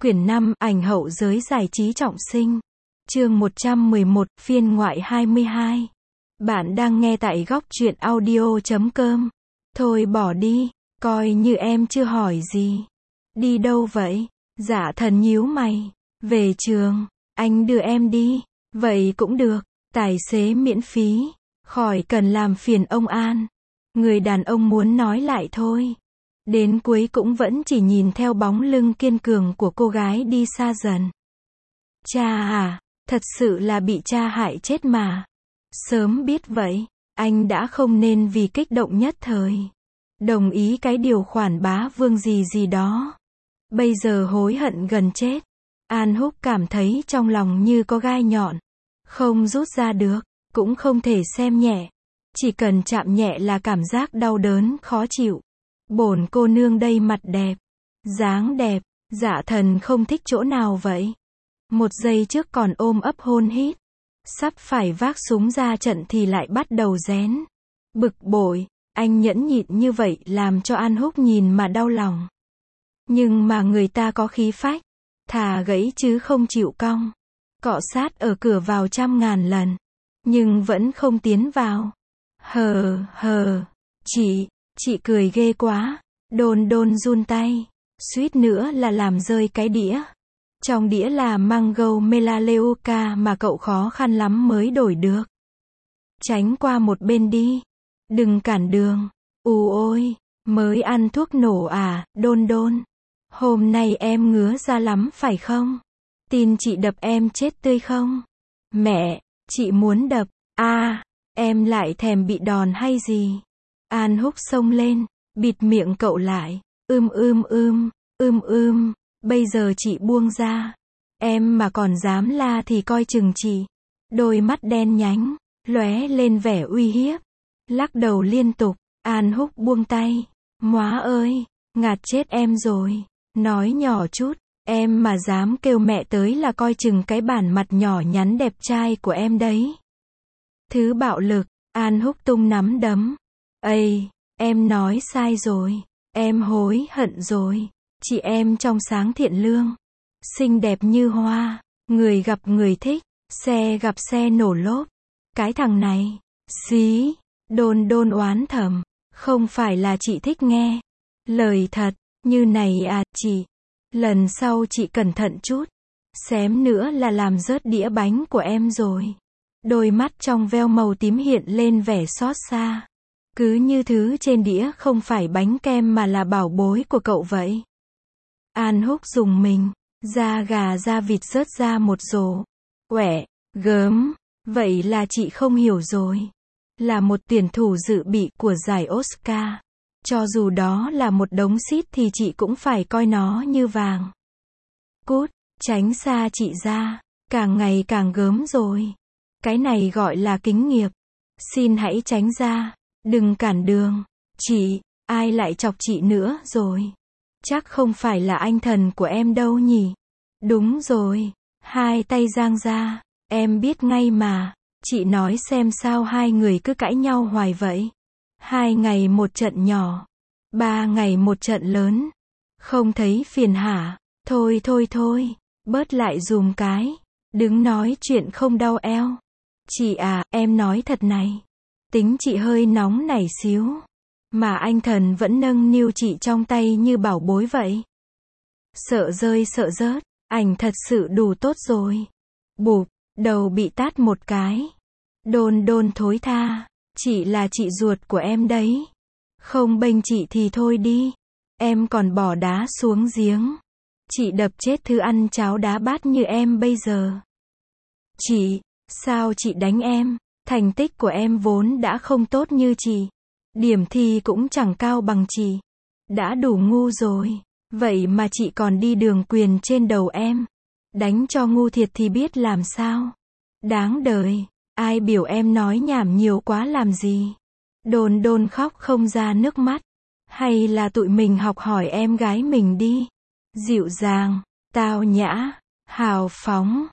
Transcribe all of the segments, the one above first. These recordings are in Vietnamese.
Quyển 5, ảnh hậu giới giải trí trọng sinh. Chương 111, phiên ngoại 22. Bạn đang nghe tại góc truyện audio.com. Thôi bỏ đi, coi như em chưa hỏi gì. Đi đâu vậy? Dạ Thần nhíu mày. Về trường, anh đưa em đi. Vậy cũng được, tài xế miễn phí. Khỏi cần làm phiền ông An. Người đàn ông muốn nói lại thôi. Đến cuối cũng vẫn chỉ nhìn theo bóng lưng kiên cường của cô gái đi xa dần. Cha à, thật sự là bị cha hại chết mà. Sớm biết vậy, anh đã không nên vì kích động nhất thời đồng ý cái điều khoản bá vương gì đó. Bây giờ hối hận gần chết. An Húc cảm thấy trong lòng như có gai nhọn. Không rút ra được, cũng không thể xem nhẹ. Chỉ cần chạm nhẹ là cảm giác đau đớn, khó chịu. Bổn cô nương đây mặt đẹp, dáng đẹp, Dạ Thần không thích chỗ nào vậy? Một giây trước còn ôm ấp hôn hít. Sắp phải vác súng ra trận thì lại bắt đầu rén. Bực bội, anh nhẫn nhịn như vậy làm cho An Húc nhìn mà đau lòng. Nhưng mà người ta có khí phách, thà gãy chứ không chịu cong. Cọ sát ở cửa vào 100.000 lần, nhưng vẫn không tiến vào. Hờ, chị cười ghê quá. Đôn run tay, suýt nữa là làm rơi cái đĩa. Trong đĩa là mango melaleuca mà cậu khó khăn lắm mới đổi được. Tránh qua một bên đi. Đừng cản đường. Ôi, mới ăn thuốc nổ à, Đôn. Hôm nay em ngứa ra lắm phải không? Tin chị đập em chết tươi không? Mẹ, chị muốn đập. Em lại thèm bị đòn hay gì? An Húc xông lên, bịt miệng cậu lại. Bây giờ chị buông ra. Em mà còn dám la thì coi chừng chị. Đôi mắt đen nhánh, lóe lên vẻ uy hiếp. Lắc đầu liên tục, An Húc buông tay. Móa ơi, ngạt chết em rồi. Nói nhỏ chút, em mà dám kêu mẹ tới là coi chừng cái bản mặt nhỏ nhắn đẹp trai của em đấy. Thứ bạo lực, An Húc tung nắm đấm. Em nói sai rồi. Em hối hận rồi. Chị em trong sáng thiện lương, xinh đẹp như hoa, người gặp người thích, xe gặp xe nổ lốp. Cái thằng này, xí, Đôn oán thầm, không phải là chị thích nghe lời thật, như này à chị. Lần sau chị cẩn thận chút, xém nữa là làm rớt đĩa bánh của em rồi. Đôi mắt trong veo màu tím hiện lên vẻ xót xa. Cứ như thứ trên đĩa không phải bánh kem mà là bảo bối của cậu vậy. An Húc dùng mình, da gà da vịt rớt ra một rổ. Uẻ, gớm, vậy là chị không hiểu rồi. Là một tuyển thủ dự bị của giải Oscar. Cho dù đó là một đống xít thì chị cũng phải coi nó như vàng. Cút, tránh xa chị ra, càng ngày càng gớm rồi. Cái này gọi là kính nghiệp. Xin hãy tránh ra, đừng cản đường. Chị, ai lại chọc chị nữa rồi? Chắc không phải là anh thần của em đâu nhỉ? Đúng rồi, hai tay giang ra, em biết ngay mà. Chị nói xem sao hai người cứ cãi nhau hoài vậy? 2 ngày một trận nhỏ, 3 ngày một trận lớn. Không thấy phiền hả? Thôi, bớt lại dùm cái. Đứng nói chuyện không đau eo. Chị à, em nói thật này. Tính chị hơi nóng nảy xíu. Mà anh thần vẫn nâng niu chị trong tay như bảo bối vậy. Sợ rơi sợ rớt, ảnh thật sự đủ tốt rồi. Bụp, đầu bị tát một cái. Đôn thối tha, chị là chị ruột của em đấy. Không bênh chị thì thôi đi. Em còn bỏ đá xuống giếng. Chị đập chết thứ ăn cháo đá bát như em bây giờ. Chị, sao chị đánh em? Thành tích của em vốn đã không tốt như chị. Điểm thi cũng chẳng cao bằng chị. Đã đủ ngu rồi. Vậy mà chị còn đi đường quyền trên đầu em. Đánh cho ngu thiệt thì biết làm sao. Đáng đời. Ai biểu em nói nhảm nhiều quá làm gì? Đôn khóc không ra nước mắt. Hay là tụi mình học hỏi em gái mình đi. Dịu dàng, tao nhã, hào phóng.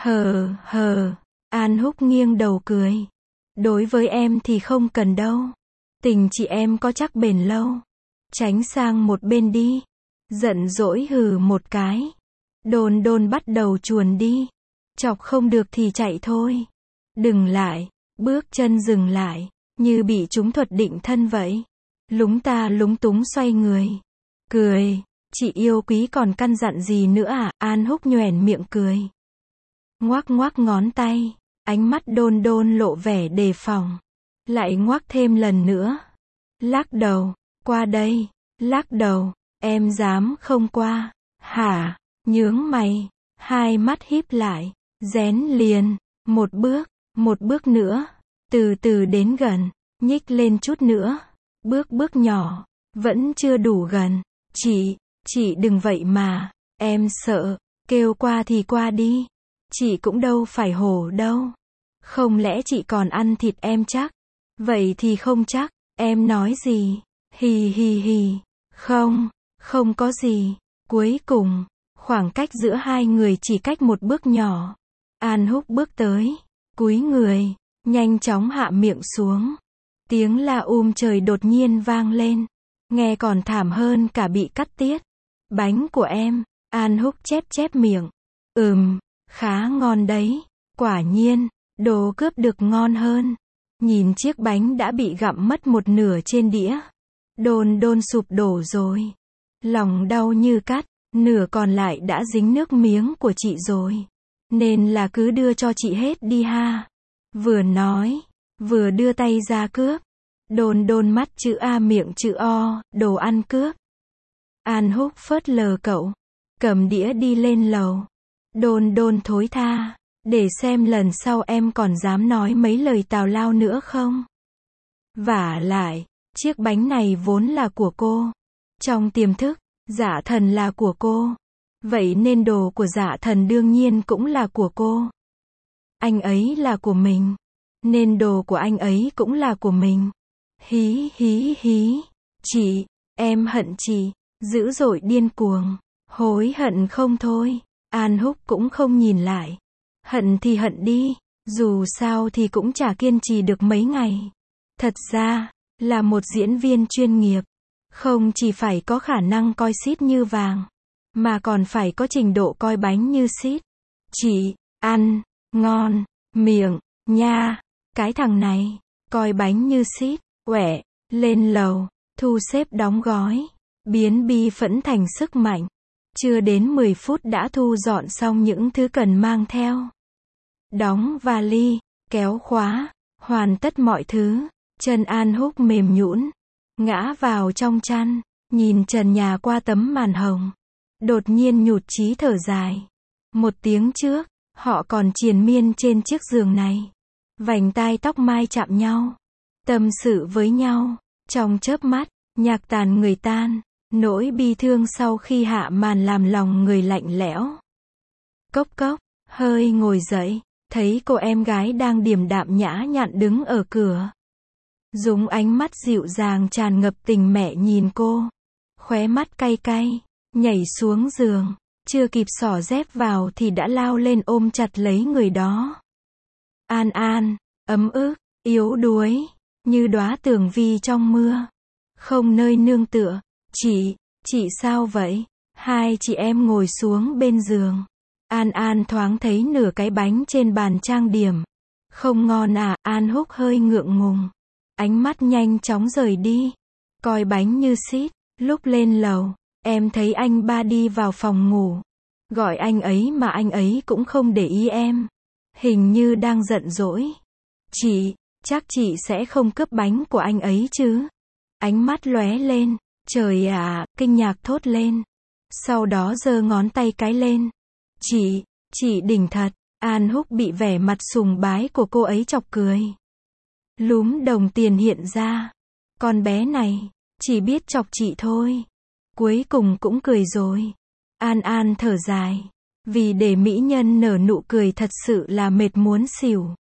Hờ. An Húc nghiêng đầu cười. Đối với em thì không cần đâu. Tình chị em có chắc bền lâu. Tránh sang một bên đi. Giận dỗi hừ một cái. Đôn đôn bắt đầu chuồn đi. Chọc không được thì chạy thôi. Đừng lại. Bước chân dừng lại. Như bị trúng thuật định thân vậy. Lúng ta lúng túng xoay người. Cười. Chị yêu quý còn căn dặn gì nữa à? An Húc nhoẻn miệng cười. Ngoác ngoác ngón tay. Ánh mắt đôn đôn lộ vẻ đề phòng. Lại ngoác thêm lần nữa. Lắc đầu. Qua đây. Lắc đầu. Em dám không qua. Hả? Nhướng mày. Hai mắt híp lại. Rén liền. Một bước nữa. Từ từ đến gần. Nhích lên chút nữa. Bước nhỏ. Vẫn chưa đủ gần. Chị đừng vậy mà. Em sợ. Kêu qua thì qua đi. Chị cũng đâu phải hổ đâu. Không lẽ chị còn ăn thịt em chắc? Vậy thì không chắc. Em nói gì? Hì hì hì. Không có gì. Cuối cùng, khoảng cách giữa hai người chỉ cách một bước nhỏ. An Húc bước tới. Cúi người. Nhanh chóng hạ miệng xuống. Tiếng la trời đột nhiên vang lên. Nghe còn thảm hơn cả bị cắt tiết. Bánh của em. An Húc chép miệng. Khá ngon đấy. Quả nhiên, đồ cướp được ngon hơn. Nhìn chiếc bánh đã bị gặm mất một nửa trên đĩa. Đôn đôn sụp đổ rồi. Lòng đau như cắt. Nửa còn lại đã dính nước miếng của chị rồi. Nên là cứ đưa cho chị hết đi ha. Vừa nói, vừa đưa tay ra cướp. Đôn đôn mắt chữ A miệng chữ O, đồ ăn cướp. An Húc phớt lờ cậu. Cầm đĩa đi lên lầu. Đôn đôn thối tha. Để xem lần sau em còn dám nói mấy lời tào lao nữa không? Vả lại, chiếc bánh này vốn là của cô. Trong tiềm thức, Dạ Thần là của cô. Vậy nên đồ của Dạ Thần đương nhiên cũng là của cô. Anh ấy là của mình. Nên đồ của anh ấy cũng là của mình. Hí hí hí. Chị, em hận chị. Dữ dội điên cuồng. Hối hận không thôi. An Húc cũng không nhìn lại. Hận thì hận đi. Dù sao thì cũng chả kiên trì được mấy ngày. Thật ra, là một diễn viên chuyên nghiệp. Không chỉ phải có khả năng coi xít như vàng. Mà còn phải có trình độ coi bánh như xít. Chị, ăn, ngon, miệng, nha. Cái thằng này, coi bánh như xít. Quẹ, lên lầu, thu xếp đóng gói. Biến bi phẫn thành sức mạnh. Chưa đến 10 phút đã thu dọn xong những thứ cần mang theo. Đóng vali, kéo khóa, hoàn tất mọi thứ. Chân An Húc mềm nhũn, ngã vào trong chăn, nhìn trần nhà qua tấm màn hồng. Đột nhiên nhụt chí thở dài. Một tiếng trước, họ còn triền miên trên chiếc giường này. Vành tai tóc mai chạm nhau. Tâm sự với nhau. Trong chớp mắt, nhạc tàn người tan. Nỗi bi thương sau khi hạ màn làm lòng người lạnh lẽo. Cốc cốc, hơi ngồi dậy, thấy cô em gái đang điềm đạm nhã nhặn đứng ở cửa. Dùng ánh mắt dịu dàng tràn ngập tình mẹ nhìn cô. Khóe mắt cay cay, nhảy xuống giường. Chưa kịp xỏ dép vào thì đã lao lên ôm chặt lấy người đó. An An, ấm ức, yếu đuối, như đóa tường vi trong mưa. Không nơi nương tựa. Chị sao vậy? Hai chị em ngồi xuống bên giường. An An thoáng thấy nửa cái bánh trên bàn trang điểm. Không ngon à? An Húc hơi ngượng ngùng. Ánh mắt nhanh chóng rời đi. Coi bánh như xít. Lúc lên lầu, em thấy anh ba đi vào phòng ngủ. Gọi anh ấy mà anh ấy cũng không để ý em. Hình như đang giận dỗi. Chắc chị sẽ không cướp bánh của anh ấy chứ? Ánh mắt lóe lên. Trời ạ, kinh ngạc thốt lên. Sau đó giơ ngón tay cái lên. Chị đỉnh thật. An Húc bị vẻ mặt sùng bái của cô ấy chọc cười. Lúm đồng tiền hiện ra. Con bé này, chỉ biết chọc chị thôi. Cuối cùng cũng cười rồi. An An thở dài. Vì để mỹ nhân nở nụ cười thật sự là mệt muốn xỉu.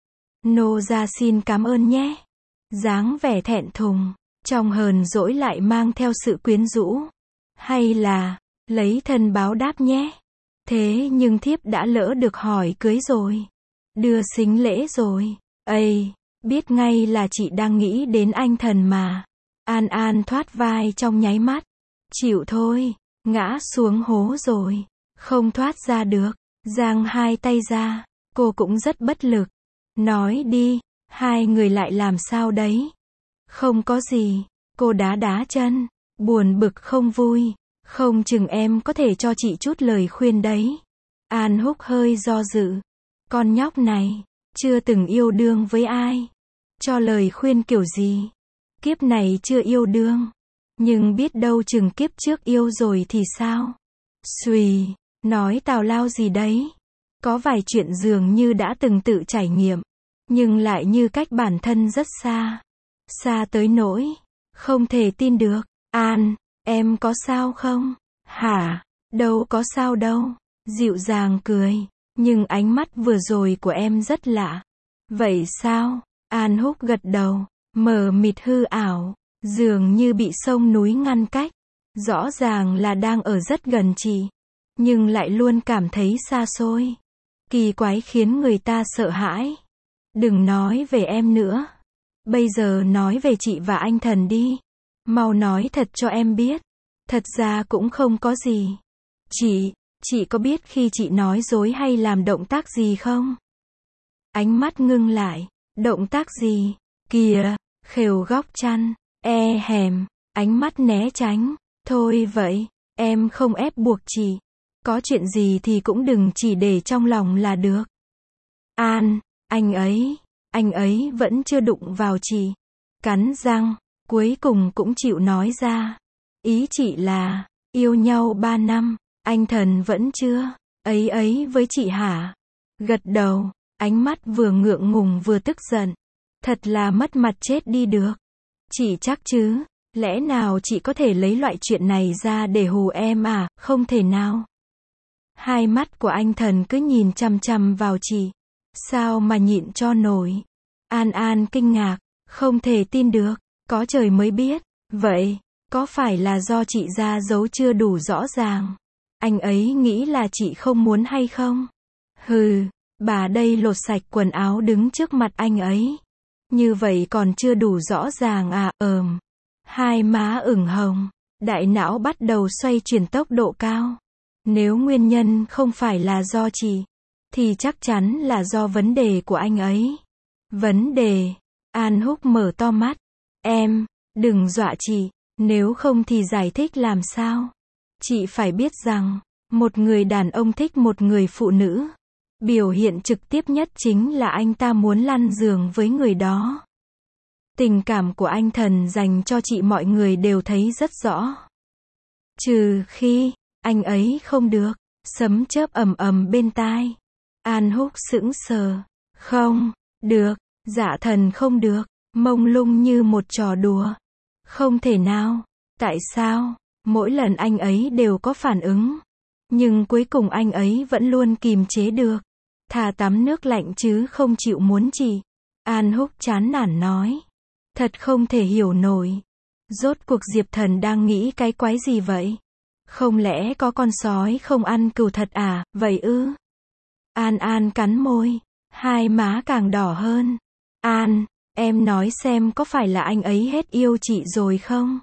Nô ra xin cảm ơn nhé. Dáng vẻ thẹn thùng. Trong hờn dỗi lại mang theo sự quyến rũ. Hay là, lấy thân báo đáp nhé. Thế nhưng thiếp đã lỡ được hỏi cưới rồi. Đưa sính lễ rồi. Ây, biết ngay là chị đang nghĩ đến anh thần mà. An An thoát vai trong nháy mắt. Chịu thôi, ngã xuống hố rồi. Không thoát ra được. Giang hai tay ra. Cô cũng rất bất lực. Nói đi, hai người lại làm sao đấy? Không có gì. Cô đá đá chân. Buồn bực không vui. Không chừng em có thể cho chị chút lời khuyên đấy. An Húc hơi do dự. Con nhóc này, chưa từng yêu đương với ai. Cho lời khuyên kiểu gì? Kiếp này chưa yêu đương. Nhưng biết đâu chừng kiếp trước yêu rồi thì sao? Xùy, nói tào lao gì đấy? Có vài chuyện dường như đã từng tự trải nghiệm. Nhưng lại như cách bản thân rất xa. Xa tới nỗi không thể tin được. An, em có sao không? Hả? Đâu có sao đâu. Dịu dàng cười. Nhưng ánh mắt vừa rồi của em rất lạ. Vậy sao? An Húc gật đầu. Mờ mịt hư ảo. Dường như bị sông núi ngăn cách. Rõ ràng là đang ở rất gần chị. Nhưng lại luôn cảm thấy xa xôi. Kỳ quái khiến người ta sợ hãi. Đừng nói về em nữa. Bây giờ nói về chị và anh Thần đi. Mau nói thật cho em biết. Thật ra cũng không có gì. Chị có biết khi chị nói dối hay làm động tác gì không? Ánh mắt ngưng lại. Động tác gì? Kìa, khều góc chăn. Hèm, ánh mắt né tránh. Thôi vậy, em không ép buộc chị. Có chuyện gì thì cũng đừng chỉ để trong lòng là được. An, anh ấy vẫn chưa đụng vào chị. Cắn răng, cuối cùng cũng chịu nói ra. Ý chị là, yêu nhau 3 năm, anh Thần vẫn chưa, ấy với chị hả? Gật đầu, ánh mắt vừa ngượng ngùng vừa tức giận. Thật là mất mặt chết đi được. Chị chắc chứ, lẽ nào chị có thể lấy loại chuyện này ra để hù em à? Không thể nào. Hai mắt của anh Thần cứ nhìn chằm chằm vào chị. Sao mà nhịn cho nổi? An kinh ngạc, không thể tin được, có trời mới biết. Vậy, có phải là do chị ra dấu chưa đủ rõ ràng? Anh ấy nghĩ là chị không muốn hay không? Hừ, bà đây lột sạch quần áo đứng trước mặt anh ấy. Như vậy còn chưa đủ rõ ràng à? Hai má ửng hồng, đại não bắt đầu xoay chuyển tốc độ cao. Nếu nguyên nhân không phải là do chị, thì chắc chắn là do vấn đề của anh ấy. Vấn đề? An Húc mở to mắt. Em, đừng dọa chị, nếu không thì giải thích làm sao? Chị phải biết rằng, một người đàn ông thích một người phụ nữ. Biểu hiện trực tiếp nhất chính là anh ta muốn lăn giường với người đó. Tình cảm của anh Thần dành cho chị mọi người đều thấy rất rõ. Trừ khi, anh ấy không được. Sấm chớp ầm ầm bên tai. An Húc sững sờ. Không, được, dạ Thần không được. Mông lung như một trò đùa. Không thể nào. Tại sao? Mỗi lần anh ấy đều có phản ứng. Nhưng cuối cùng anh ấy vẫn luôn kìm chế được. Thà tắm nước lạnh chứ không chịu muốn chị. An Húc chán nản nói. Thật không thể hiểu nổi. Rốt cuộc Diệp Thần đang nghĩ cái quái gì vậy? Không lẽ có con sói không ăn cừu thật à? Vậy ư? An cắn môi. Hai má càng đỏ hơn. An, em nói xem có phải là anh ấy hết yêu chị rồi không?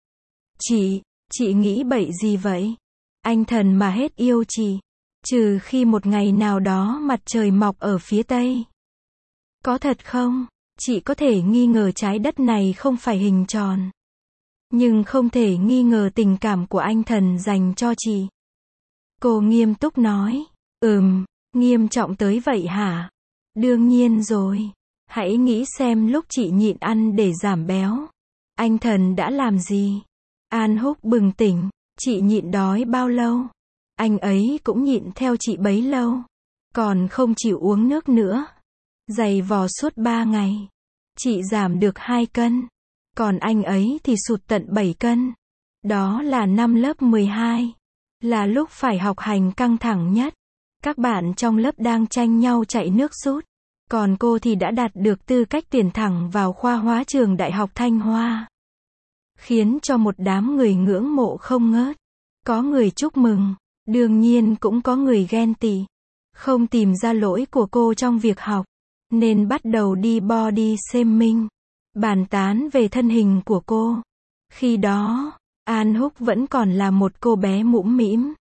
Chị nghĩ bậy gì vậy? Anh Thần mà hết yêu chị. Trừ khi một ngày nào đó mặt trời mọc ở phía tây. Có thật không? Chị có thể nghi ngờ trái đất này không phải hình tròn. Nhưng không thể nghi ngờ tình cảm của anh Thần dành cho chị. Cô nghiêm túc nói. Nghiêm trọng tới vậy hả? Đương nhiên rồi. Hãy nghĩ xem lúc chị nhịn ăn để giảm béo. Anh Thần đã làm gì? An Húc bừng tỉnh. Chị nhịn đói bao lâu? Anh ấy cũng nhịn theo chị bấy lâu. Còn không chịu uống nước nữa. Giày vò suốt 3 ngày. Chị giảm được 2 cân. Còn anh ấy thì sụt tận 7 cân. Đó là năm lớp 12. Là lúc phải học hành căng thẳng nhất. Các bạn trong lớp đang tranh nhau chạy nước rút. Còn cô thì đã đạt được tư cách tuyển thẳng vào khoa hóa trường Đại học Thanh Hoa. Khiến cho một đám người ngưỡng mộ không ngớt. Có người chúc mừng. Đương nhiên cũng có người ghen tị. Không tìm ra lỗi của cô trong việc học. Nên bắt đầu đi body shaming. Bàn tán về thân hình của cô. Khi đó, An Húc vẫn còn là một cô bé mũm mĩm.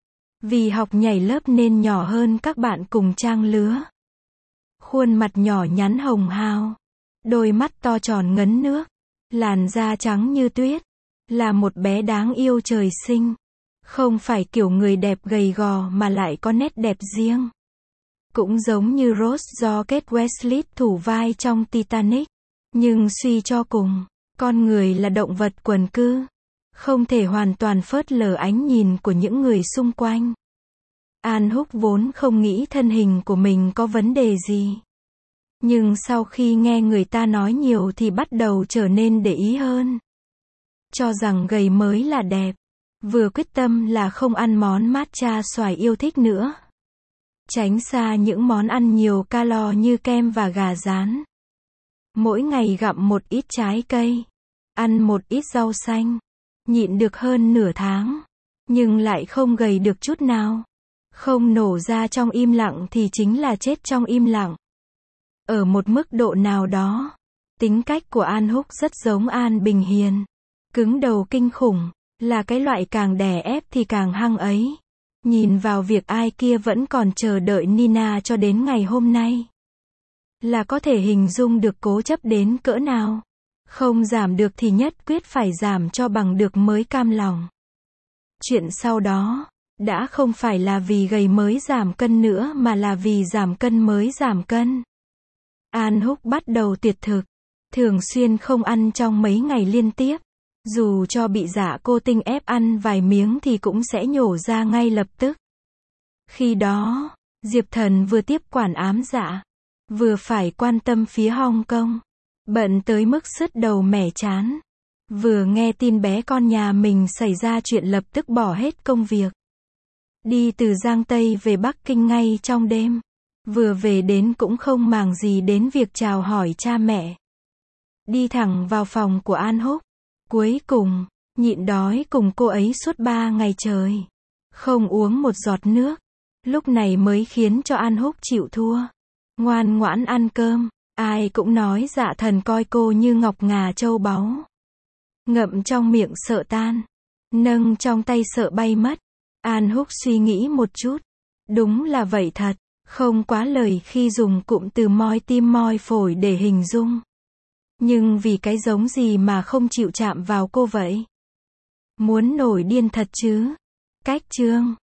Vì học nhảy lớp nên nhỏ hơn các bạn cùng trang lứa. Khuôn mặt nhỏ nhắn hồng hào. Đôi mắt to tròn ngấn nước. Làn da trắng như tuyết. Là một bé đáng yêu trời sinh. Không phải kiểu người đẹp gầy gò mà lại có nét đẹp riêng. Cũng giống như Rose do Kate Winslet thủ vai trong Titanic. Nhưng suy cho cùng, con người là động vật quần cư. Không thể hoàn toàn phớt lờ ánh nhìn của những người xung quanh. An Húc vốn không nghĩ thân hình của mình có vấn đề gì. Nhưng sau khi nghe người ta nói nhiều thì bắt đầu trở nên để ý hơn. Cho rằng gầy mới là đẹp. Vừa quyết tâm là không ăn món matcha xoài yêu thích nữa. Tránh xa những món ăn nhiều calo như kem và gà rán. Mỗi ngày gặm một ít trái cây. Ăn một ít rau xanh. Nhịn được hơn nửa tháng. Nhưng lại không gầy được chút nào. Không nổ ra trong im lặng thì chính là chết trong im lặng. Ở một mức độ nào đó, tính cách của An Húc rất giống An Bình Hiền. Cứng đầu kinh khủng, là cái loại càng đè ép thì càng hăng ấy. Nhìn vào việc ai kia vẫn còn chờ đợi Nina cho đến ngày hôm nay. Là có thể hình dung được cố chấp đến cỡ nào. Không giảm được thì nhất quyết phải giảm cho bằng được mới cam lòng. Chuyện sau đó, đã không phải là vì gầy mới giảm cân nữa mà là vì giảm cân mới giảm cân. An Húc bắt đầu tuyệt thực. Thường xuyên không ăn trong mấy ngày liên tiếp. Dù cho bị dạ cô tinh ép ăn vài miếng thì cũng sẽ nhổ ra ngay lập tức. Khi đó, Diệp Thần vừa tiếp quản ám dạ. Vừa phải quan tâm phía Hong Kong. Bận tới mức sứt đầu mẻ chán. Vừa nghe tin bé con nhà mình xảy ra chuyện lập tức bỏ hết công việc. Đi từ Giang Tây về Bắc Kinh ngay trong đêm. Vừa về đến cũng không màng gì đến việc chào hỏi cha mẹ. Đi thẳng vào phòng của An Húc. Cuối cùng, nhịn đói cùng cô ấy suốt 3 ngày trời. Không uống một giọt nước. Lúc này mới khiến cho An Húc chịu thua. Ngoan ngoãn ăn cơm. Ai cũng nói Dạ Thần coi cô như ngọc ngà châu báu. Ngậm trong miệng sợ tan. Nâng trong tay sợ bay mất. An Húc suy nghĩ một chút. Đúng là vậy thật. Không quá lời khi dùng cụm từ moi tim moi phổi để hình dung. Nhưng vì cái giống gì mà không chịu chạm vào cô vậy? Muốn nổi điên thật chứ? Cách chương